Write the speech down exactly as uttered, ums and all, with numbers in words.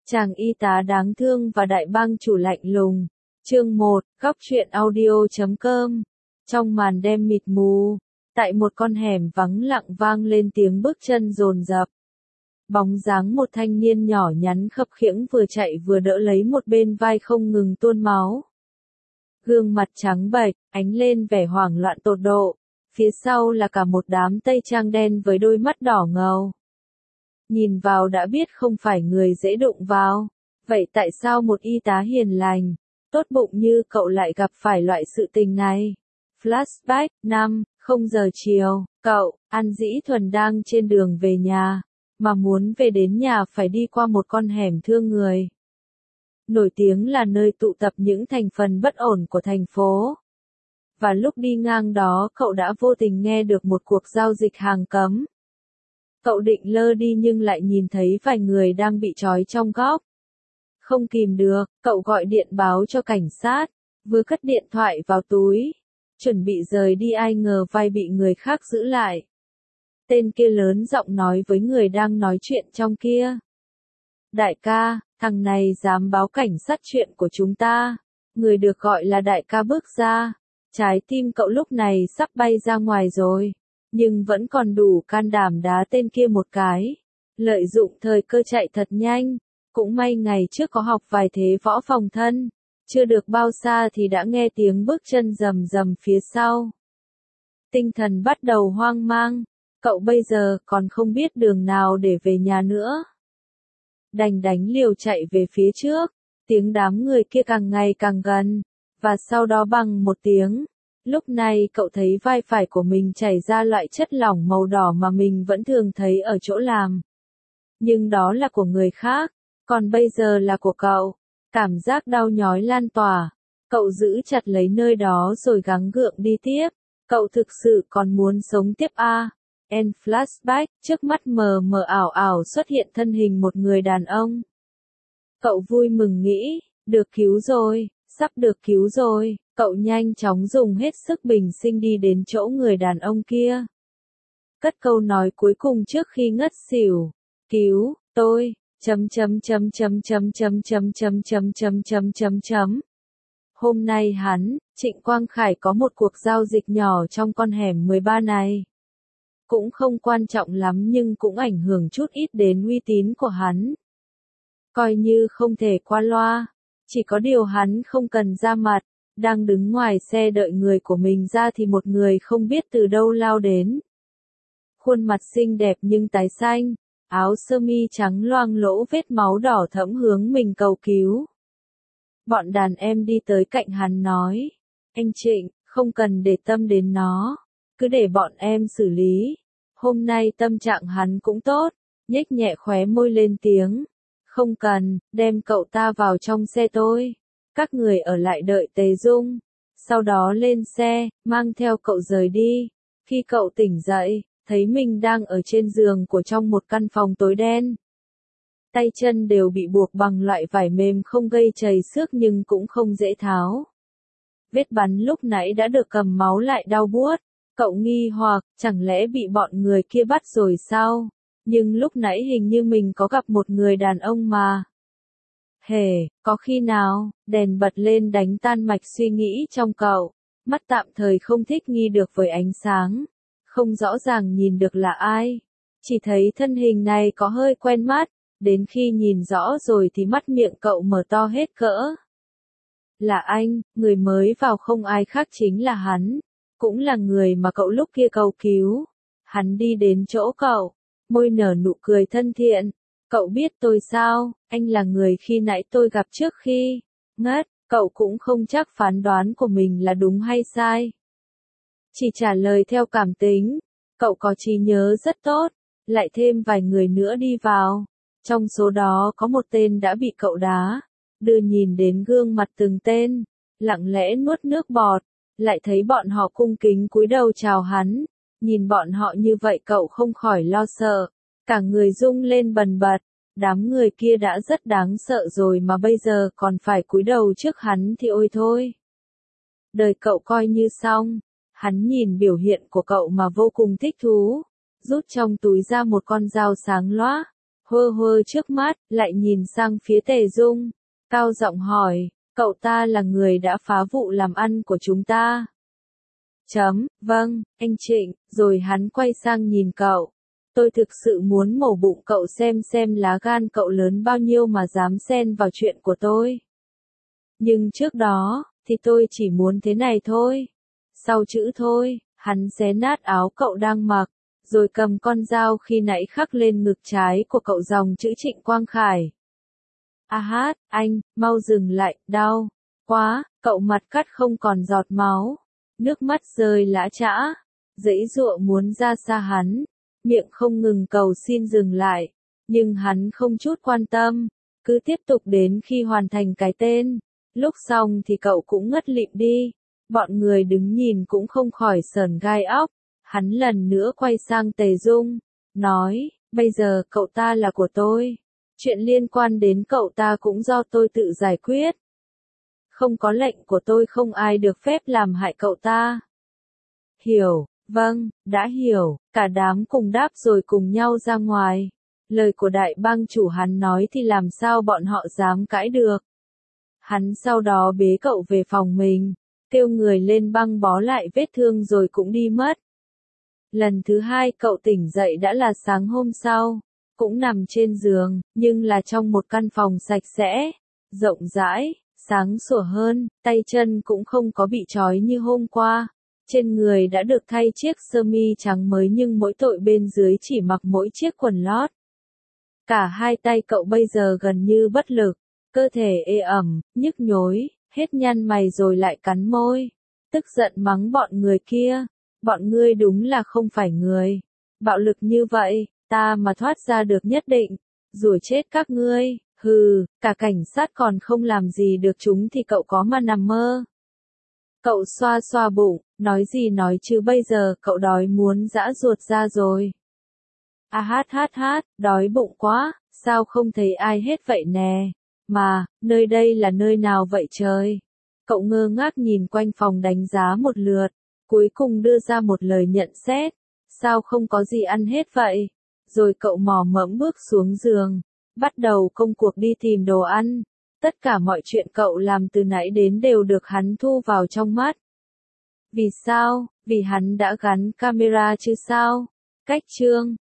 Chàng y tá đáng thương và đại bang chủ lạnh lùng. Chương một, góc truyện audio chấm com. Trong màn đêm mịt mù, tại một con hẻm vắng lặng vang lên tiếng bước chân dồn dập. Bóng dáng một thanh niên nhỏ nhắn khập khiễng vừa chạy vừa đỡ lấy một bên vai không ngừng tuôn máu. Gương mặt trắng bệch, ánh lên vẻ hoảng loạn tột độ. Phía sau là cả một đám tây trang đen với đôi mắt đỏ ngầu. Nhìn vào đã biết không phải người dễ đụng vào. Vậy tại sao một y tá hiền lành, tốt bụng như cậu lại gặp phải loại sự tình này? Flashback, năm, không giờ chiều, cậu, An Dĩ Thuần đang trên đường về nhà, mà muốn về đến nhà phải đi qua một con hẻm thương người. Nổi tiếng là nơi tụ tập những thành phần bất ổn của thành phố. Và lúc đi ngang đó cậu đã vô tình nghe được một cuộc giao dịch hàng cấm. Cậu định lơ đi nhưng lại nhìn thấy vài người đang bị trói trong góc. Không kìm được, cậu gọi điện báo cho cảnh sát, vừa cất điện thoại vào túi, chuẩn bị rời đi ai ngờ vai bị người khác giữ lại. Tên kia lớn giọng nói với người đang nói chuyện trong kia. Đại ca, thằng này dám báo cảnh sát chuyện của chúng ta. Người được gọi là đại ca bước ra. Trái tim cậu lúc này sắp bay ra ngoài rồi, nhưng vẫn còn đủ can đảm đá tên kia một cái. Lợi dụng thời cơ chạy thật nhanh, cũng may ngày trước có học vài thế võ phòng thân, chưa được bao xa thì đã nghe tiếng bước chân rầm rầm phía sau. Tinh thần bắt đầu hoang mang, cậu bây giờ còn không biết đường nào để về nhà nữa. Đành đánh liều chạy về phía trước, tiếng đám người kia càng ngày càng gần, và sau đó bằng một tiếng. Lúc này cậu thấy vai phải của mình chảy ra loại chất lỏng màu đỏ mà mình vẫn thường thấy ở chỗ làm. Nhưng đó là của người khác, còn bây giờ là của cậu. Cảm giác đau nhói lan tỏa. Cậu giữ chặt lấy nơi đó rồi gắng gượng đi tiếp. Cậu thực sự còn muốn sống tiếp à? En flashback, trước mắt mờ mờ ảo ảo xuất hiện thân hình một người đàn ông. Cậu vui mừng nghĩ, được cứu rồi, sắp được cứu rồi. Cậu nhanh chóng dùng hết sức bình sinh đi đến chỗ người đàn ông kia. Cất câu nói cuối cùng trước khi ngất xỉu. Cứu, tôi, chấm chấm chấm chấm chấm chấm chấm chấm chấm chấm chấm chấm chấm. Hôm nay hắn, Trịnh Quang Khải có một cuộc giao dịch nhỏ trong con hẻm mười ba này. Cũng không quan trọng lắm nhưng cũng ảnh hưởng chút ít đến uy tín của hắn. Coi như không thể qua loa. Chỉ có điều hắn không cần ra mặt. Đang đứng ngoài xe đợi người của mình ra thì một người không biết từ đâu lao đến. Khuôn mặt xinh đẹp nhưng tái xanh, áo sơ mi trắng loang lỗ vết máu đỏ thẫm hướng mình cầu cứu. Bọn đàn em đi tới cạnh hắn nói, anh Trịnh, không cần để tâm đến nó, cứ để bọn em xử lý. Hôm nay tâm trạng hắn cũng tốt, nhếch nhẹ khóe môi lên tiếng, không cần, đem cậu ta vào trong xe tôi. Các người ở lại đợi Tề Dung, sau đó lên xe, mang theo cậu rời đi. Khi cậu tỉnh dậy, thấy mình đang ở trên giường của trong một căn phòng tối đen. Tay chân đều bị buộc bằng loại vải mềm không gây chảy xước nhưng cũng không dễ tháo. Vết bắn lúc nãy đã được cầm máu lại đau buốt. Cậu nghi hoặc, chẳng lẽ bị bọn người kia bắt rồi sao? Nhưng lúc nãy hình như mình có gặp một người đàn ông mà. Hề, có khi nào, đèn bật lên đánh tan mạch suy nghĩ trong cậu, mắt tạm thời không thích nghi được với ánh sáng, không rõ ràng nhìn được là ai, chỉ thấy thân hình này có hơi quen mắt, đến khi nhìn rõ rồi thì mắt miệng cậu mở to hết cỡ. Là anh, người mới vào không ai khác chính là hắn, cũng là người mà cậu lúc kia cầu cứu. Hắn đi đến chỗ cậu, môi nở nụ cười thân thiện. Cậu biết tôi sao, anh là người khi nãy tôi gặp trước khi ngất, cậu cũng không chắc phán đoán của mình là đúng hay sai. Chỉ trả lời theo cảm tính, cậu có trí nhớ rất tốt, lại thêm vài người nữa đi vào. Trong số đó có một tên đã bị cậu đá, đưa nhìn đến gương mặt từng tên, lặng lẽ nuốt nước bọt, lại thấy bọn họ cung kính cúi đầu chào hắn, nhìn bọn họ như vậy cậu không khỏi lo sợ. Cả người rung lên bần bật, đám người kia đã rất đáng sợ rồi mà bây giờ còn phải cúi đầu trước hắn thì ôi thôi. Đời cậu coi như xong, hắn nhìn biểu hiện của cậu mà vô cùng thích thú, rút trong túi ra một con dao sáng loá, hơ hơ trước mắt, lại nhìn sang phía Tề Dung, cao giọng hỏi, cậu ta là người đã phá vụ làm ăn của chúng ta. Chấm, vâng, anh Trịnh, rồi hắn quay sang nhìn cậu. Tôi thực sự muốn mổ bụng cậu xem xem lá gan cậu lớn bao nhiêu mà dám xen vào chuyện của tôi. Nhưng trước đó, thì tôi chỉ muốn thế này thôi. Sau chữ thôi, hắn xé nát áo cậu đang mặc, rồi cầm con dao khi nãy khắc lên ngực trái của cậu dòng chữ Trịnh Quang Khải. A hát, anh, mau dừng lại, đau quá, cậu mặt cắt không còn giọt máu, nước mắt rơi lã chã, giãy giụa muốn ra xa hắn, miệng không ngừng cầu xin dừng lại, nhưng hắn không chút quan tâm, cứ tiếp tục đến khi hoàn thành cái tên. Lúc xong thì cậu cũng ngất lịm đi, bọn người đứng nhìn cũng không khỏi sởn gai óc. Hắn lần nữa quay sang Tề Dung, nói, bây giờ cậu ta là của tôi. Chuyện liên quan đến cậu ta cũng do tôi tự giải quyết. Không có lệnh của tôi không ai được phép làm hại cậu ta. Hiểu, vâng, đã hiểu, cả đám cùng đáp rồi cùng nhau ra ngoài. Lời của đại bang chủ hắn nói thì làm sao bọn họ dám cãi được. Hắn sau đó bế cậu về phòng mình, kêu người lên băng bó lại vết thương rồi cũng đi mất. Lần thứ hai cậu tỉnh dậy đã là sáng hôm sau, cũng nằm trên giường, nhưng là trong một căn phòng sạch sẽ, rộng rãi, sáng sủa hơn, tay chân cũng không có bị trói như hôm qua. Trên người đã được thay chiếc sơ mi trắng mới nhưng mỗi tội bên dưới chỉ mặc mỗi chiếc quần lót. Cả hai tay cậu bây giờ gần như bất lực, cơ thể ê ẩm, nhức nhối, hết nhăn mày rồi lại cắn môi, tức giận mắng bọn người kia. Bọn ngươi đúng là không phải người. Bạo lực như vậy, ta mà thoát ra được nhất định, rủa chết các ngươi, hừ, cả cảnh sát còn không làm gì được chúng thì cậu có mà nằm mơ. Cậu xoa xoa bụng, nói gì nói chứ bây giờ cậu đói muốn giã ruột ra rồi. A hát hát hát, đói bụng quá, sao không thấy ai hết vậy nè, mà, nơi đây là nơi nào vậy trời? Cậu ngơ ngác nhìn quanh phòng đánh giá một lượt. Cuối cùng đưa ra một lời nhận xét, sao không có gì ăn hết vậy? Rồi cậu mò mẫm bước xuống giường, bắt đầu công cuộc đi tìm đồ ăn. Tất cả mọi chuyện cậu làm từ nãy đến đều được hắn thu vào trong mắt. Vì sao? Vì hắn đã gắn camera chứ sao? Cách chương